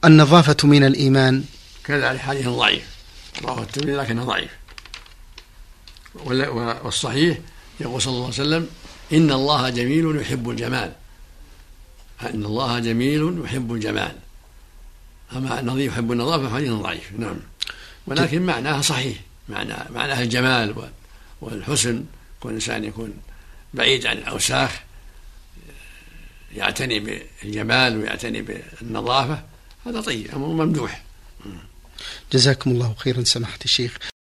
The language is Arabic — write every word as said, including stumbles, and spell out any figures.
النظافة من الإيمان. كذلك حديث ضعيف رواه الترمذي لكنه ضعيف. والصحيح يقول صلى الله عليه وسلم إن الله جميل يحب الجمال، إن الله جميل يحب الجمال. أما النظيف يحب النظافة حديث ضعيف. نعم، ولكن معناها صحيح، معنى معناها الجمال والحسن، كل إنسان يكون بعيد عن الأوساخ، يعتني بالجمال ويعتني بالنظافة، هذا طيب، أمر ممدوح. جزاكم الله خيرا سماحة الشيخ.